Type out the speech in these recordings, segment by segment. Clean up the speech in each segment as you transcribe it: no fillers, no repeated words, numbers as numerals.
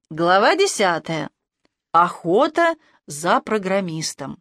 Глава 10. Охота за программистом.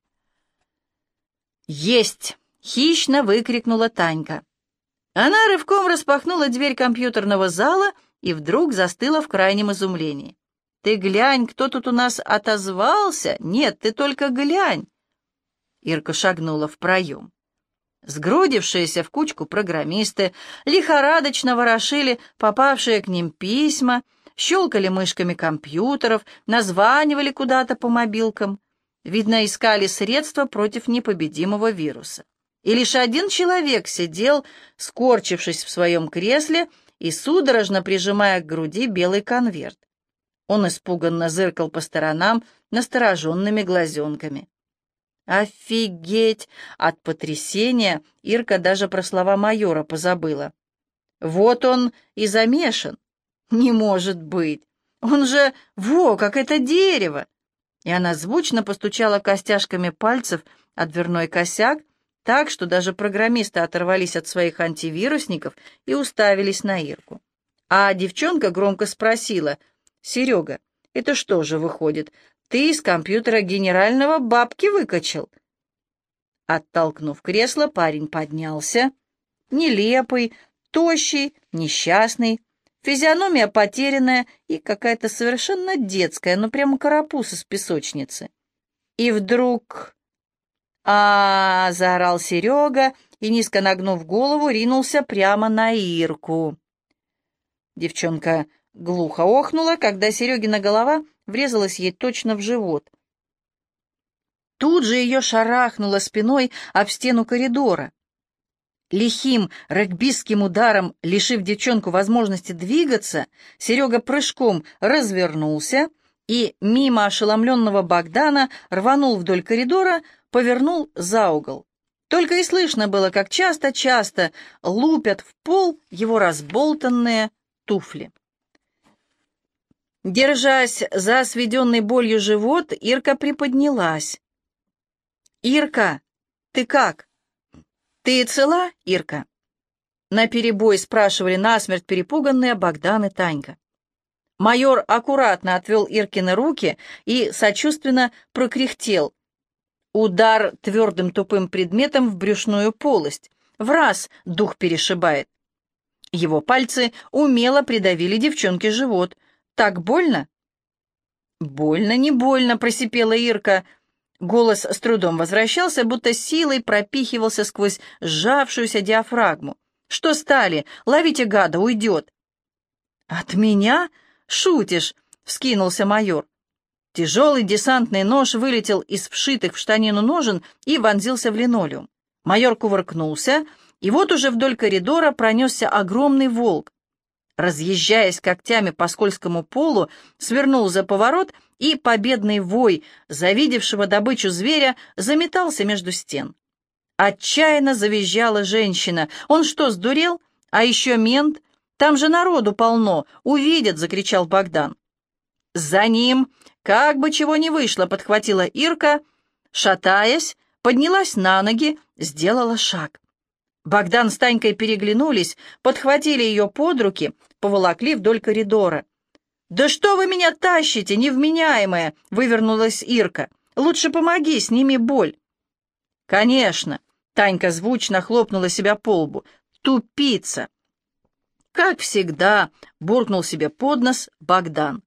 «Есть!» — хищно выкрикнула Танька. Она рывком распахнула дверь компьютерного зала и вдруг застыла в крайнем изумлении. «Ты глянь, кто тут у нас отозвался? Нет, ты только глянь!» Ирка шагнула в проем. Сгрудившиеся в кучку программисты лихорадочно ворошили попавшие к ним письма, щелкали мышками компьютеров, названивали куда-то по мобилкам. Видно, искали средства против непобедимого вируса. И лишь один человек сидел, скорчившись в своем кресле и судорожно прижимая к груди белый конверт. Он испуганно зыркал по сторонам настороженными глазенками. «Офигеть!» От потрясения Ирка даже про слова майора позабыла. «Вот он и замешан. Не может быть! Он же, как это дерево!» И она звучно постучала костяшками пальцев о дверной косяк, так что даже программисты оторвались от своих антивирусников и уставились на Ирку. А девчонка громко спросила: «Серега, это что же выходит, ты из компьютера генерального бабки выкачал?» Оттолкнув кресло, парень поднялся, нелепый, тощий, несчастный, физиономия потерянная и какая-то совершенно детская, ну прямо карапуз из песочницы. И вдруг... заорал Серега и, низко нагнув голову, ринулся прямо на Ирку. Девчонка глухо охнула, когда Серегина голова врезалась ей точно в живот. Тут же ее шарахнуло спиной об стену коридора. Лихим регбистским ударом, лишив девчонку возможности двигаться, Серега прыжком развернулся и мимо ошеломленного Богдана рванул вдоль коридора, повернул за угол. Только и слышно было, как часто-часто лупят в пол его разболтанные туфли. Держась за сведенный болью живот, Ирка приподнялась. «Ирка, ты как? Ты цела, Ирка?» Наперебой спрашивали насмерть перепуганные Богдан и Танька. Майор аккуратно отвел Иркины руки и сочувственно прокряхтел. Удар твердым тупым предметом в брюшную полость. Враз дух перешибает. Его пальцы умело придавили девчонке живот. «Так больно?» «Больно, не больно», — просипела Ирка. Голос с трудом возвращался, будто силой пропихивался сквозь сжавшуюся диафрагму. «Что стали? Ловите гада, уйдет!» «От меня? Шутишь?» — вскинулся майор. Тяжелый десантный нож вылетел из вшитых в штанину ножен и вонзился в линолеум. Майор кувыркнулся, и вот уже вдоль коридора пронесся огромный волк. Разъезжаясь когтями по скользкому полу, свернул за поворот, и победный вой завидевшего добычу зверя заметался между стен. Отчаянно завизжала женщина. «Он что, сдурел? А еще мент? Там же народу полно! Увидят!» — закричал Богдан. «За ним! Как бы чего ни вышло!» — подхватила Ирка, шатаясь, поднялась на ноги, сделала шаг. Богдан с Танькой переглянулись, подхватили ее под руки, поволокли вдоль коридора. «Да что вы меня тащите, невменяемая!» — вывернулась Ирка. «Лучше помоги, сними боль». «Конечно!» — Танька звучно хлопнула себя по лбу. «Тупица!» «Как всегда!» — буркнул себе под нос Богдан.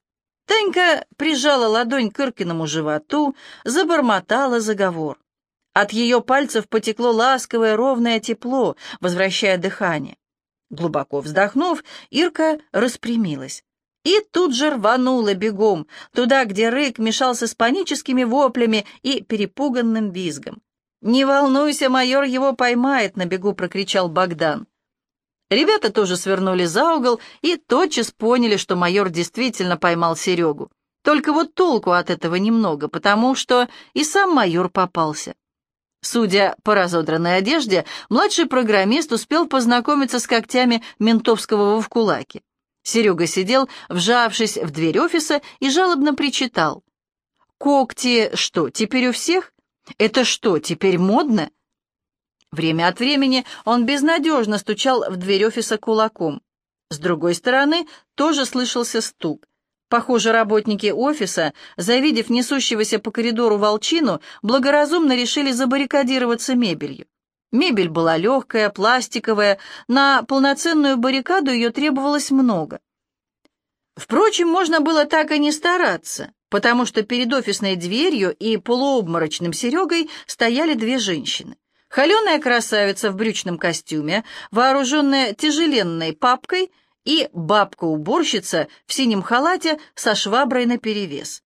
Танька прижала ладонь к Иркиному животу, забормотала заговор. От ее пальцев потекло ласковое ровное тепло, возвращая дыхание. Глубоко вздохнув, Ирка распрямилась. И тут же рванула бегом, туда, где рык мешался с паническими воплями и перепуганным визгом. «Не волнуйся, майор его поймает», — на бегу прокричал Богдан. Ребята тоже свернули за угол и тотчас поняли, что майор действительно поймал Серегу. Только вот толку от этого немного, потому что и сам майор попался. Судя по разодранной одежде, младший программист успел познакомиться с когтями ментовского вовкулаки. Серега сидел, вжавшись в дверь офиса, и жалобно причитал. «Когти что, теперь у всех? Это что, теперь модно?» Время от времени он безнадежно стучал в дверь офиса кулаком. С другой стороны тоже слышался стук. Похоже, работники офиса, завидев несущегося по коридору волчину, благоразумно решили забаррикадироваться мебелью. Мебель была легкая, пластиковая, на полноценную баррикаду ее требовалось много. Впрочем, можно было так и не стараться, потому что перед офисной дверью и полуобморочным Серегой стояли две женщины. Холеная красавица в брючном костюме, вооруженная тяжеленной папкой, и бабка-уборщица в синем халате со шваброй наперевес.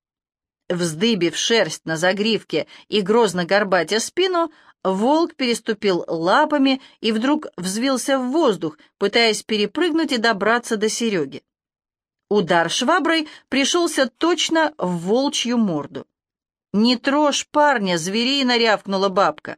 Вздыбив шерсть на загривке и грозно горбатя спину, волк переступил лапами и вдруг взвился в воздух, пытаясь перепрыгнуть и добраться до Сереги. Удар шваброй пришелся точно в волчью морду. «Не трожь парня!» — зверино рявкнула бабка.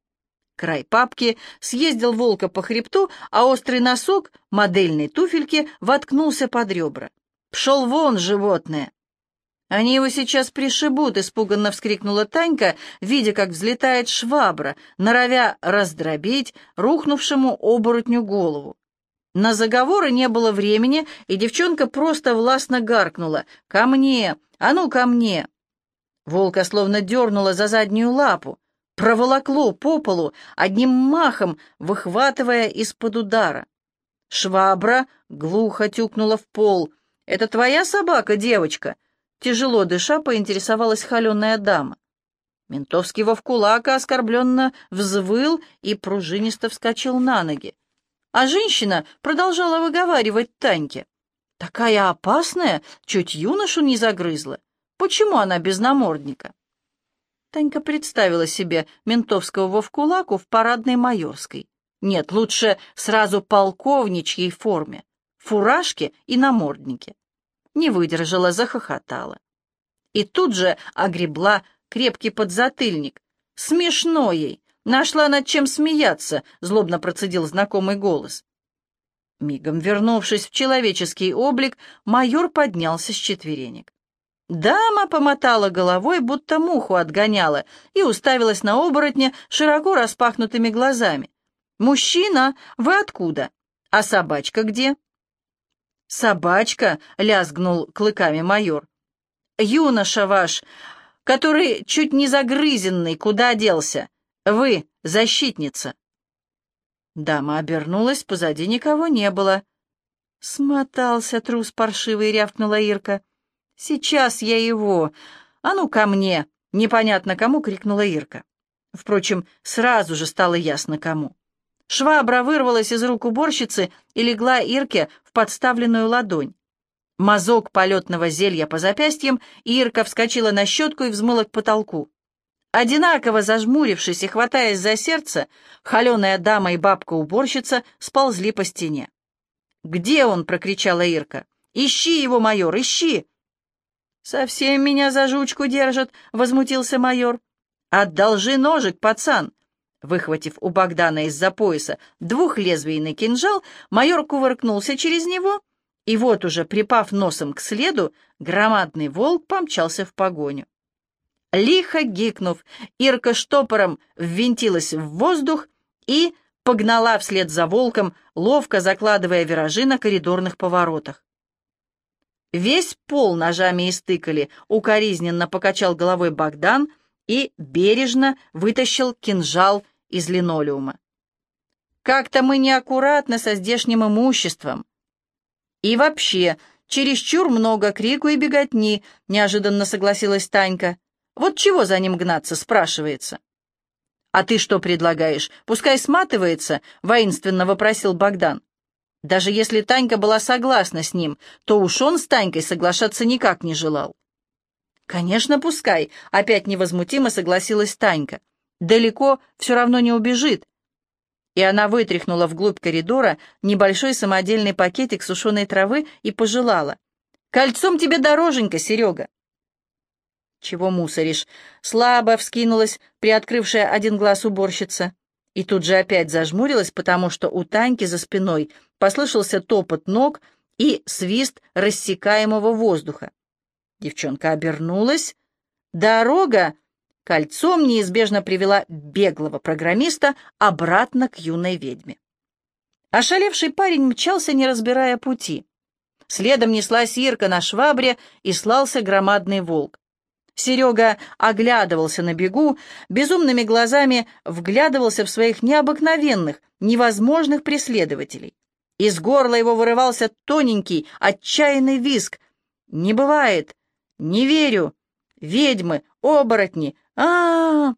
Край папки съездил волка по хребту, а острый носок модельной туфельки воткнулся под ребра. «Пшел вон, животное!» «Они его сейчас пришибут!» — испуганно вскрикнула Танька, видя, как взлетает швабра, норовя раздробить рухнувшему оборотню голову. На заговоры не было времени, и девчонка просто властно гаркнула: «Ко мне! А ну, ко мне!» Волка словно дернула за заднюю лапу, проволокло по полу, одним махом выхватывая из-под удара. Швабра глухо тюкнула в пол. «Это твоя собака, девочка?» Тяжело дыша, поинтересовалась холеная дама. Ментовский вовкулака оскорбленно взвыл и пружинисто вскочил на ноги. А женщина продолжала выговаривать Таньке: «Такая опасная, чуть юношу не загрызла. Почему она без намордника?» Танька представила себе ментовского вовкулаку в парадной майорской. Нет, лучше сразу полковничьей форме, фуражке и наморднике. Не выдержала, захохотала. И тут же огребла крепкий подзатыльник. «Смешно ей! Нашла над чем смеяться!» — злобно процедил знакомый голос. Мигом вернувшись в человеческий облик, майор поднялся с четверенек. Дама помотала головой, будто муху отгоняла, и уставилась на оборотня широко распахнутыми глазами. «Мужчина, вы откуда? А собачка где?» «Собачка?» — лязгнул клыками майор. «Юноша ваш, который чуть не загрызенный, куда делся? Вы, защитница!» Дама обернулась, позади никого не было. «Смотался трус паршивый», — рявкнула Ирка. «Сейчас я его! А ну ко мне!» — непонятно кому крикнула Ирка. Впрочем, сразу же стало ясно кому. Швабра вырвалась из рук уборщицы и легла Ирке в подставленную ладонь. Мазок полетного зелья по запястьям, и Ирка вскочила на щетку и взмыла к потолку. Одинаково зажмурившись и хватаясь за сердце, холеная дама и бабка-уборщица сползли по стене. «Где он?» — прокричала Ирка. «Ищи его, майор, ищи!» «Совсем меня за жучку держат», — возмутился майор. «Одолжи ножик, пацан!» Выхватив у Богдана из-за пояса двухлезвийный кинжал, майор кувыркнулся через него, и вот уже, припав носом к следу, громадный волк помчался в погоню. Лихо гикнув, Ирка штопором ввинтилась в воздух и погнала вслед за волком, ловко закладывая виражи на коридорных поворотах. Весь пол ножами истыкали, укоризненно покачал головой Богдан и бережно вытащил кинжал из линолеума. «Как-то мы неаккуратно со здешним имуществом. И вообще, чересчур много крику и беготни», — неожиданно согласилась Танька. «Вот чего за ним гнаться?» — спрашивается. «А ты что предлагаешь? Пускай сматывается», — воинственно вопросил Богдан. Даже если Танька была согласна с ним, то уж он с Танькой соглашаться никак не желал. «Конечно, пускай», — опять невозмутимо согласилась Танька. «Далеко все равно не убежит». И она вытряхнула вглубь коридора небольшой самодельный пакетик сушеной травы и пожелала: «Кольцом тебе дороженька, Серега». «Чего мусоришь?» — слабо вскинулась приоткрывшая один глаз уборщица. И тут же опять зажмурилась, потому что у Таньки за спиной послышался топот ног и свист рассекаемого воздуха. Девчонка обернулась. Дорога кольцом неизбежно привела беглого программиста обратно к юной ведьме. Ошалевший парень мчался, не разбирая пути. Следом неслась Ирка на швабре, и слался громадный волк. Серега оглядывался на бегу, безумными глазами вглядывался в своих необыкновенных, невозможных преследователей. Из горла его вырывался тоненький, отчаянный визг. «Не бывает! Не верю! Ведьмы! Оборотни! А-а-а!»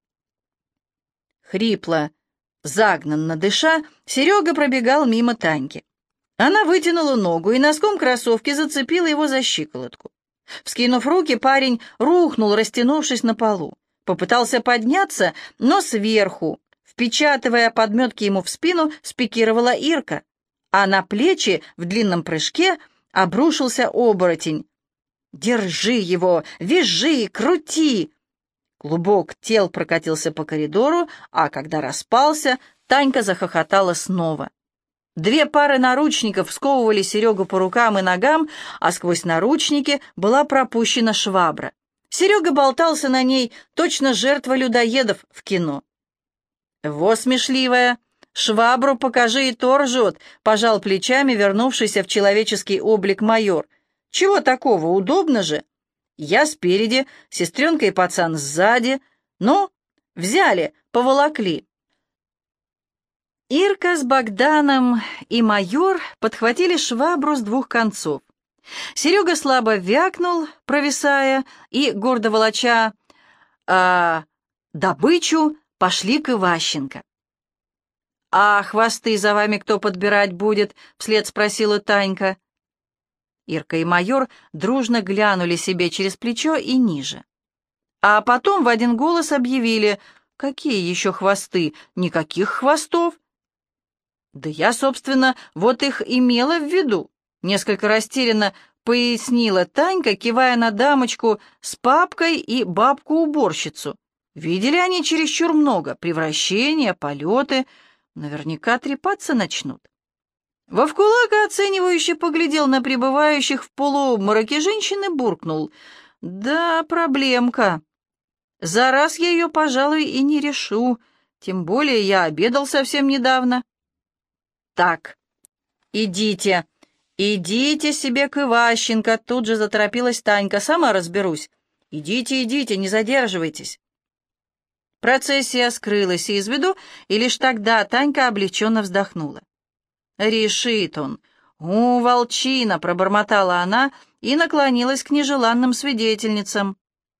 Хрипло, загнанно дыша, Серега пробегал мимо Таньки. Она вытянула ногу и носком кроссовки зацепила его за щиколотку. Вскинув руки, парень рухнул, растянувшись на полу. Попытался подняться, но сверху, впечатывая подметки ему в спину, спикировала Ирка, а на плечи в длинном прыжке обрушился оборотень. «Держи его! Вяжи! Крути!» Клубок тел прокатился по коридору, а когда распался, Танька захохотала снова. 2 пары наручников сковывали Серегу по рукам и ногам, а сквозь наручники была пропущена швабра. Серега болтался на ней, точно жертва людоедов в кино. «Во, смешливая! Швабру покажи, и то ржет!» — пожал плечами вернувшийся в человеческий облик майор. «Чего такого? Удобно же! Я спереди, сестренка и пацан сзади. Ну, взяли, поволокли». Ирка с Богданом и майор подхватили швабру с 2 концов. Серега слабо вякнул, провисая, и, гордо волоча добычу, пошли к Иващенко. «А хвосты за вами кто подбирать будет?» — вслед спросила Танька. Ирка и майор дружно глянули себе через плечо и ниже. А потом в один голос объявили: «Какие еще хвосты? Никаких хвостов!» «Да я, собственно, вот их имела в виду», — несколько растерянно пояснила Танька, кивая на дамочку с папкой и бабку-уборщицу. «Видели они чересчур много, превращения, полеты, наверняка трепаться начнут». Вовкулака оценивающе поглядел на пребывающих в полуобмороке женщин и буркнул: «Да, проблемка. За раз я ее, пожалуй, и не решу, тем более я обедал совсем недавно». «Так, идите себе к Иващенко», — тут же заторопилась Танька, — «сама разберусь. Идите, не задерживайтесь». Процессия скрылась из виду, и лишь тогда Танька облегченно вздохнула. «Решит он. Волчина!» — пробормотала она и наклонилась к нежеланным свидетельницам.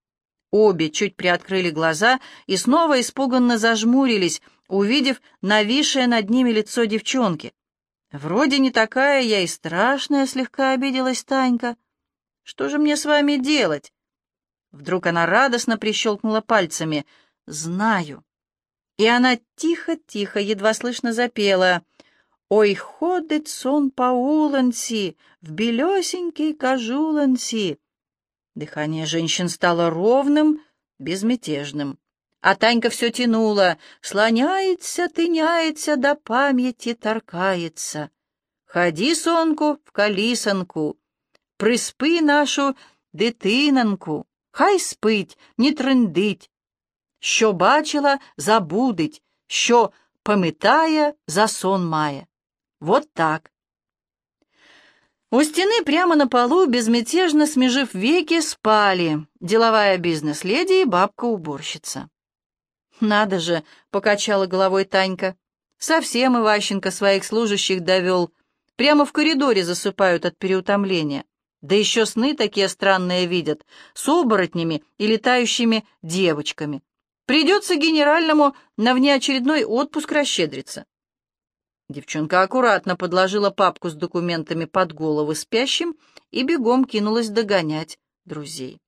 Обе чуть приоткрыли глаза и снова испуганно зажмурились, увидев нависшее над ними лицо девчонки. «Вроде не такая я и страшная», — слегка обиделась Танька. «Что же мне с вами делать?» Вдруг она радостно прищелкнула пальцами. «Знаю». И она тихо-тихо, едва слышно запела: «Ой, ходить сон по уланці, в белесенький кожуланці». Дыхание женщин стало ровным, безмятежным. А Танька все тянула: «Слоняется, тыняется, до памяти торкается. Ходи, сонку, в колісанку, приспи нашу дитинанку, хай спить, не трындить. Що бачила, забудить, що пам'ятає, за сон має». Вот так. У стены прямо на полу, безмятежно смежив веки, спали деловая бизнес-леди и бабка-уборщица. «Надо же!» — покачала головой Танька. «Совсем Иващенко своих служащих довел. Прямо в коридоре засыпают от переутомления. Да еще сны такие странные видят, с оборотнями и летающими девочками. Придется генеральному на внеочередной отпуск расщедриться». Девчонка аккуратно подложила папку с документами под головы спящим и бегом кинулась догонять друзей.